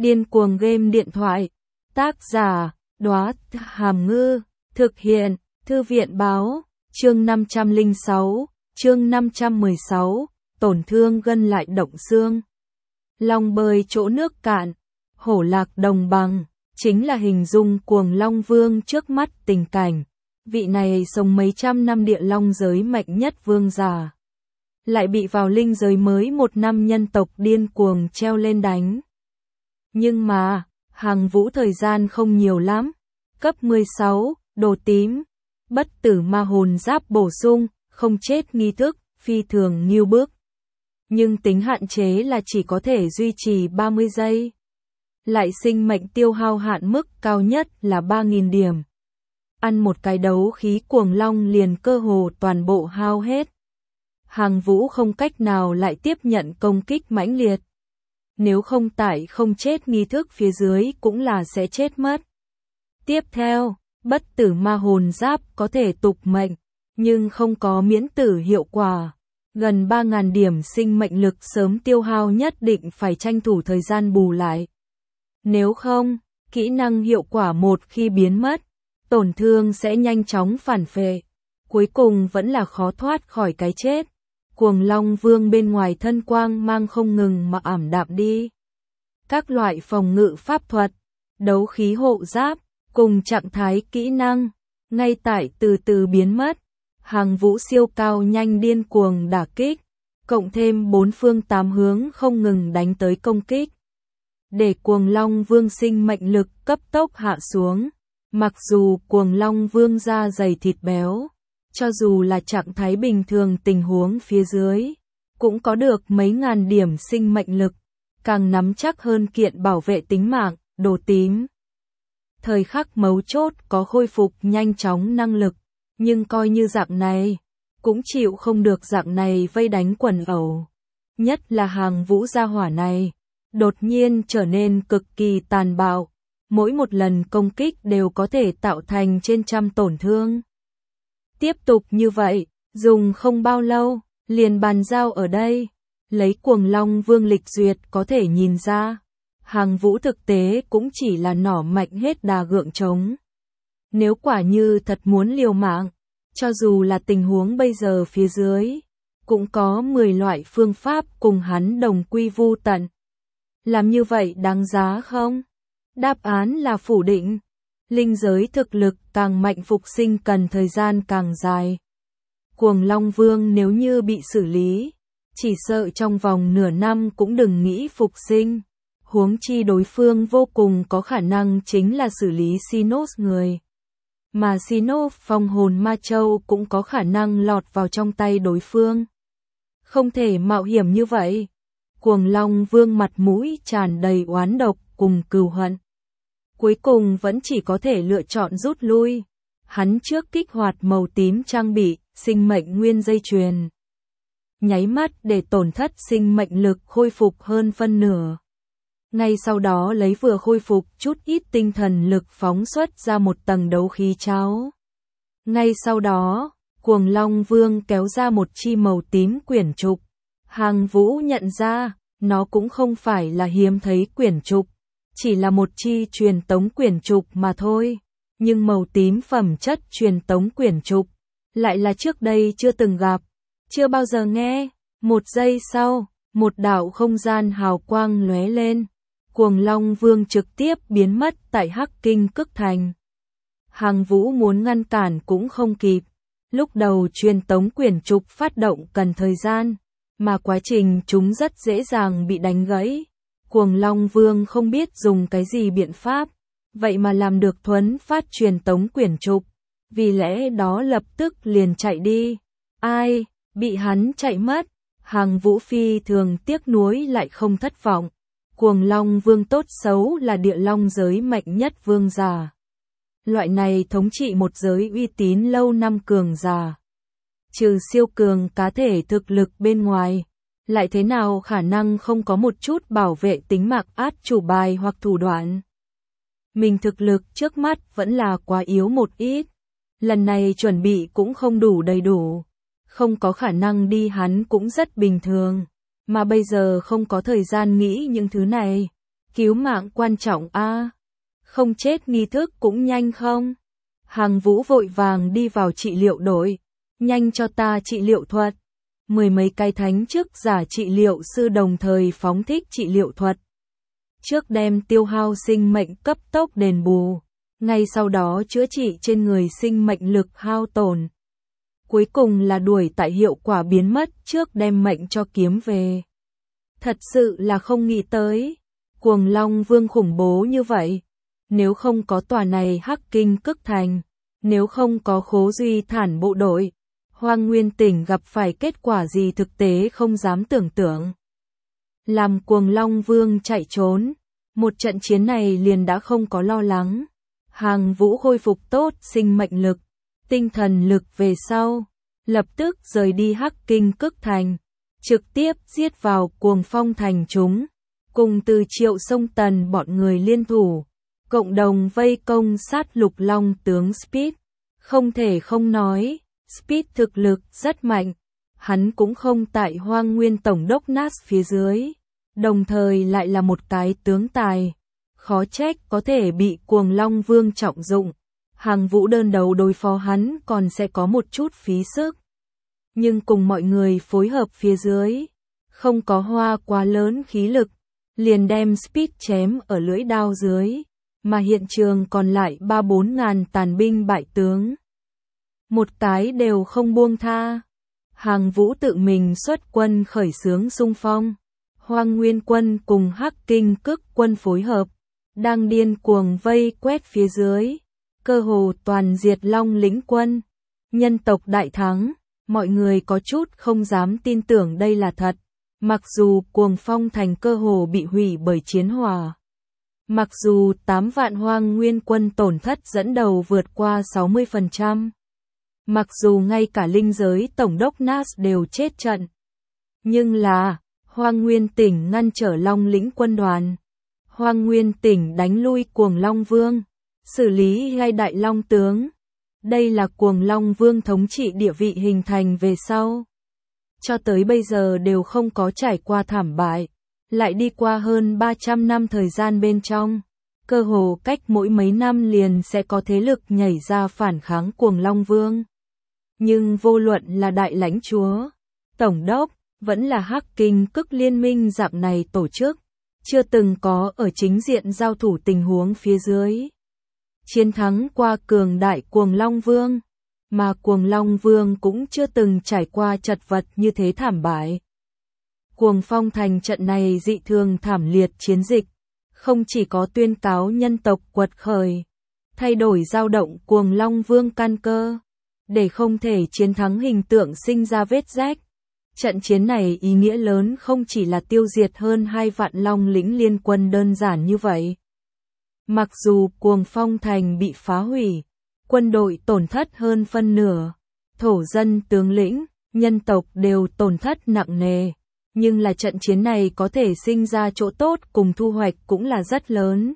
Điên cuồng game điện thoại. Tác giả, Đóa Hàm Ngư. Thực hiện, Thư viện báo. Chương 506, chương 516, tổn thương gân lại động xương. Long bơi chỗ nước cạn, hổ lạc đồng bằng, chính là hình dung cuồng long vương trước mắt tình cảnh. Vị này sống mấy trăm năm địa long giới mạnh nhất vương giả. Lại bị vào linh giới mới một năm nhân tộc điên cuồng treo lên đánh. Nhưng mà, Hàng Vũ thời gian không nhiều lắm. Cấp 16, đồ tím. Bất tử ma hồn giáp bổ sung, không chết nghi thức, phi thường nghiêu bức. Nhưng tính hạn chế là chỉ có thể duy trì 30 giây. Lại sinh mệnh tiêu hao hạn mức cao nhất là 3.000 điểm. Ăn một cái đấu khí cuồng long liền cơ hồ toàn bộ hao hết. Hàng Vũ không cách nào lại tiếp nhận công kích mãnh liệt. Nếu không tại không chết nghi thức phía dưới cũng là sẽ chết mất. Tiếp theo, bất tử ma hồn giáp có thể tục mệnh, nhưng không có miễn tử hiệu quả. Gần 3.000 điểm sinh mệnh lực sớm tiêu hao nhất định phải tranh thủ thời gian bù lại. Nếu không, kỹ năng hiệu quả một khi biến mất, tổn thương sẽ nhanh chóng phản phệ. Cuối cùng vẫn là khó thoát khỏi cái chết. Cuồng Long Vương bên ngoài thân quang mang không ngừng mà ảm đạm đi. Các loại phòng ngự pháp thuật, đấu khí hộ giáp, cùng trạng thái kỹ năng, ngay tại từ từ biến mất. Hàng Vũ siêu cao nhanh điên cuồng đả kích, cộng thêm bốn phương tám hướng không ngừng đánh tới công kích. Để Cuồng Long Vương sinh mệnh lực cấp tốc hạ xuống. Mặc dù Cuồng Long Vương da dày thịt béo, cho dù là trạng thái bình thường tình huống phía dưới, cũng có được mấy ngàn điểm sinh mệnh lực, càng nắm chắc hơn kiện bảo vệ tính mạng, đồ tím. Thời khắc mấu chốt có khôi phục nhanh chóng năng lực, nhưng coi như dạng này, cũng chịu không được dạng này vây đánh quần ẩu. Nhất là Hàng Vũ gia hỏa này, đột nhiên trở nên cực kỳ tàn bạo, mỗi một lần công kích đều có thể tạo thành trên trăm tổn thương. Tiếp tục như vậy, dùng không bao lâu, liền bàn giao ở đây. Lấy Cuồng Long Vương lịch duyệt có thể nhìn ra, Hàng Vũ thực tế cũng chỉ là nỏ mạnh hết đà gượng trống. Nếu quả như thật muốn liều mạng, cho dù là tình huống bây giờ phía dưới, cũng có 10 loại phương pháp cùng hắn đồng quy vu tận. Làm như vậy đáng giá không? Đáp án là phủ định. Linh giới thực lực càng mạnh phục sinh cần thời gian càng dài. Cuồng Long Vương nếu như bị xử lý, chỉ sợ trong vòng nửa năm cũng đừng nghĩ phục sinh. Huống chi đối phương vô cùng có khả năng chính là xử lý Sinos người. Mà Sinos phong hồn ma châu cũng có khả năng lọt vào trong tay đối phương. Không thể mạo hiểm như vậy. Cuồng Long Vương mặt mũi tràn đầy oán độc cùng cừu hận. Cuối cùng vẫn chỉ có thể lựa chọn rút lui. Hắn trước kích hoạt màu tím trang bị, sinh mệnh nguyên dây chuyền. Nháy mắt để tổn thất sinh mệnh lực khôi phục hơn phân nửa. Ngay sau đó lấy vừa khôi phục chút ít tinh thần lực phóng xuất ra một tầng đấu khí cháo. Ngay sau đó, Cuồng Long Vương kéo ra một chi màu tím quyển trục. Hàng Vũ nhận ra, nó cũng không phải là hiếm thấy quyển trục. Chỉ là một chi truyền tống quyển trục mà thôi, nhưng màu tím phẩm chất truyền tống quyển trục, lại là trước đây chưa từng gặp, chưa bao giờ nghe. Một giây sau, một đạo không gian hào quang lóe lên, Cuồng Long Vương trực tiếp biến mất tại Hắc Kinh Cức Thành. Hàng Vũ muốn ngăn cản cũng không kịp, lúc đầu truyền tống quyển trục phát động cần thời gian, mà quá trình chúng rất dễ dàng bị đánh gãy. Cuồng Long Vương không biết dùng cái gì biện pháp, vậy mà làm được thuấn phát truyền tống quyển trục, vì lẽ đó lập tức liền chạy đi. Ai, bị hắn chạy mất. Hàng Vũ phi thường tiếc nuối lại không thất vọng. Cuồng Long Vương tốt xấu là địa long giới mạnh nhất vương giả. Loại này thống trị một giới uy tín lâu năm cường giả. Trừ siêu cường cá thể thực lực bên ngoài, lại thế nào khả năng không có một chút bảo vệ tính mạng át chủ bài hoặc thủ đoạn. Mình thực lực trước mắt vẫn là quá yếu một ít. Lần này chuẩn bị cũng không đủ đầy đủ. Không có khả năng đi hắn cũng rất bình thường. Mà bây giờ không có thời gian nghĩ những thứ này. Cứu mạng quan trọng a. Không chết nghi thức cũng nhanh không? Hàng Vũ vội vàng đi vào trị liệu đội. Nhanh cho ta trị liệu thuật. Mười mấy cái thánh chức giả trị liệu sư đồng thời phóng thích trị liệu thuật. Trước đem tiêu hao sinh mệnh cấp tốc đền bù. Ngay sau đó chữa trị trên người sinh mệnh lực hao tổn. Cuối cùng là đuổi tại hiệu quả biến mất trước đem mệnh cho kiếm về. Thật sự là không nghĩ tới. Cuồng Long Vương khủng bố như vậy. Nếu không có tòa này Hắc Kinh Cức Thành, nếu không có Khố Duy Thản bộ đội, Hoang Nguyên tỉnh gặp phải kết quả gì thực tế không dám tưởng tượng. Làm Cuồng Long Vương chạy trốn, một trận chiến này liền đã không có lo lắng. Hàng Vũ khôi phục tốt sinh mệnh lực, tinh thần lực về sau, lập tức rời đi Hắc Kinh Cức Thành, trực tiếp giết vào Cuồng Phong thành chúng, cùng Từ Triệu Sông Tần bọn người liên thủ, cộng đồng vây công sát Lục Long tướng Speed. Không thể không nói, Speed thực lực rất mạnh, hắn cũng không tại Hoang Nguyên tổng đốc Nas phía dưới, đồng thời lại là một cái tướng tài. Khó trách có thể bị Cuồng Long Vương trọng dụng. Hàng Vũ đơn đấu đối phó hắn còn sẽ có một chút phí sức. Nhưng cùng mọi người phối hợp phía dưới, không có hoa quá lớn khí lực, liền đem Speed chém ở lưỡi đao dưới, mà hiện trường còn lại 3-4 ngàn tàn binh bại tướng. Một cái đều không buông tha. Hàng Vũ tự mình xuất quân khởi xướng xung phong. Hoang Nguyên quân cùng Hắc Kinh Cức quân phối hợp, đang điên cuồng vây quét phía dưới, cơ hồ toàn diệt Long lĩnh quân. Nhân tộc đại thắng, mọi người có chút không dám tin tưởng đây là thật, mặc dù Cuồng Phong thành cơ hồ bị hủy bởi chiến hỏa. Mặc dù 8 vạn Hoang Nguyên quân tổn thất dẫn đầu vượt qua 60%. Mặc dù ngay cả linh giới tổng đốc Nas đều chết trận. Nhưng là, Hoang Nguyên tỉnh ngăn trở Long lĩnh quân đoàn. Hoang Nguyên tỉnh đánh lui Cuồng Long Vương, xử lý hai đại long tướng. Đây là Cuồng Long Vương thống trị địa vị hình thành về sau. Cho tới bây giờ đều không có trải qua thảm bại, lại đi qua hơn 300 năm thời gian bên trong. Cơ hồ cách mỗi mấy năm liền sẽ có thế lực nhảy ra phản kháng Cuồng Long Vương. Nhưng vô luận là đại lãnh chúa, tổng đốc, vẫn là Hắc Kinh Cức liên minh dạng này tổ chức, chưa từng có ở chính diện giao thủ tình huống phía dưới. Chiến thắng qua cường đại Cuồng Long Vương, mà Cuồng Long Vương cũng chưa từng trải qua chật vật như thế thảm bại. Cuồng Phong thành trận này dị thường thảm liệt chiến dịch, không chỉ có tuyên cáo nhân tộc quật khởi, thay đổi dao động Cuồng Long Vương căn cơ, để không thể chiến thắng hình tượng sinh ra vết rách. Trận chiến này ý nghĩa lớn không chỉ là tiêu diệt hơn 2 vạn Long lĩnh liên quân đơn giản như vậy. Mặc dù Cuồng Phong thành bị phá hủy, quân đội tổn thất hơn phân nửa, thổ dân tướng lĩnh, nhân tộc đều tổn thất nặng nề, nhưng là trận chiến này có thể sinh ra chỗ tốt cùng thu hoạch cũng là rất lớn.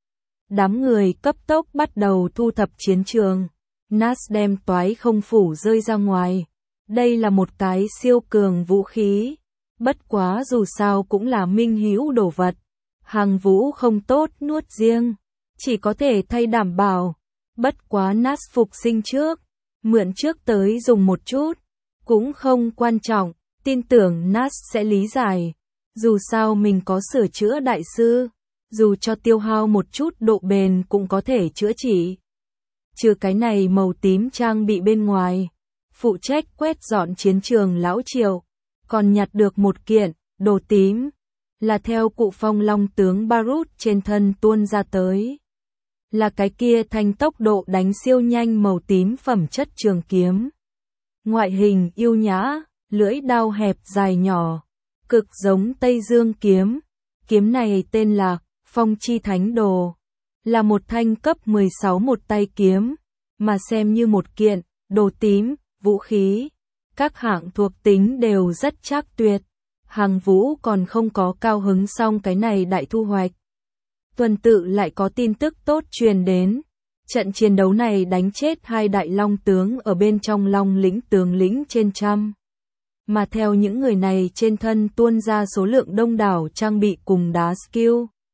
Đám người cấp tốc bắt đầu thu thập chiến trường, Nas đem toái không phủ rơi ra ngoài. Đây là một cái siêu cường vũ khí, bất quá dù sao cũng là minh hữu đồ vật. Hàng Vũ không tốt nuốt riêng, chỉ có thể thay đảm bảo. Bất quá Nas phục sinh trước, mượn trước tới dùng một chút, cũng không quan trọng, tin tưởng Nas sẽ lý giải. Dù sao mình có sửa chữa đại sư, dù cho tiêu hao một chút độ bền cũng có thể chữa trị. Trừ cái này màu tím trang bị bên ngoài, phụ trách quét dọn chiến trường lão Triệu, còn nhặt được một kiện, đồ tím, là theo cụ Phong Long tướng Barut trên thân tuôn ra tới. Là cái kia thanh tốc độ đánh siêu nhanh màu tím phẩm chất trường kiếm. Ngoại hình yêu nhã, lưỡi đao hẹp dài nhỏ, cực giống Tây Dương kiếm. Kiếm này tên là Phong Chi Thánh Đồ, là một thanh cấp 16 một tay kiếm, mà xem như một kiện, đồ tím, vũ khí. Các hạng thuộc tính đều rất chắc tuyệt. Hàng Vũ còn không có cao hứng xong cái này đại thu hoạch. Tuần tự lại có tin tức tốt truyền đến. Trận chiến đấu này đánh chết 2 đại long tướng ở bên trong Long lĩnh tướng lĩnh trên trăm. Mà theo những người này trên thân tuôn ra số lượng đông đảo trang bị cùng đá skill.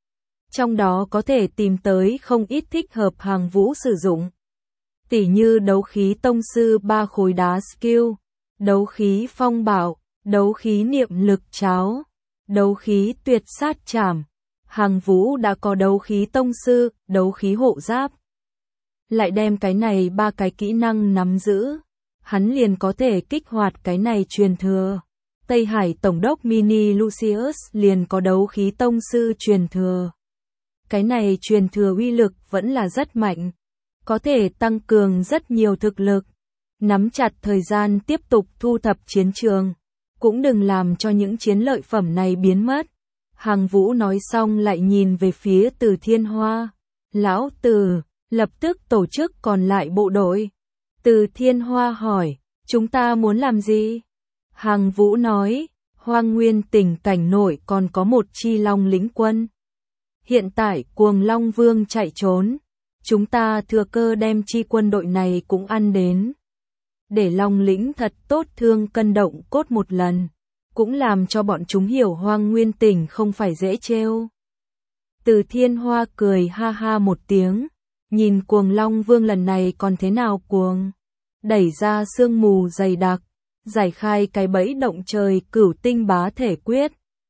Trong đó có thể tìm tới không ít thích hợp Hàng Vũ sử dụng. Tỉ như đấu khí tông sư 3 khối đá skill, đấu khí phong bảo, đấu khí niệm lực cháo, đấu khí tuyệt sát trảm. Hàng Vũ đã có đấu khí tông sư, đấu khí hộ giáp. Lại đem cái này 3 cái kỹ năng nắm giữ, hắn liền có thể kích hoạt cái này truyền thừa. Tây Hải Tổng đốc Mini Lucius liền có đấu khí tông sư truyền thừa. Cái này truyền thừa uy lực vẫn là rất mạnh, có thể tăng cường rất nhiều thực lực. Nắm chặt thời gian tiếp tục thu thập chiến trường, cũng đừng làm cho những chiến lợi phẩm này biến mất. Hàng Vũ nói xong lại nhìn về phía Từ Thiên Hoa. Lão Từ, lập tức tổ chức còn lại bộ đội. Từ Thiên Hoa hỏi, chúng ta muốn làm gì? Hàng Vũ nói, Hoang Nguyên tỉnh cảnh nội còn có một chi Long lĩnh quân. Hiện tại Cuồng Long Vương chạy trốn, chúng ta thừa cơ đem chi quân đội này cũng ăn đến. Để Long lĩnh thật tốt thương cân động cốt một lần, cũng làm cho bọn chúng hiểu Hoang Nguyên tỉnh không phải dễ trêu. Từ Thiên Hoa cười ha ha một tiếng, nhìn Cuồng Long Vương lần này còn thế nào cuồng. Đẩy ra sương mù dày đặc, giải khai cái bẫy động trời Cửu Tinh Bá Thể Quyết,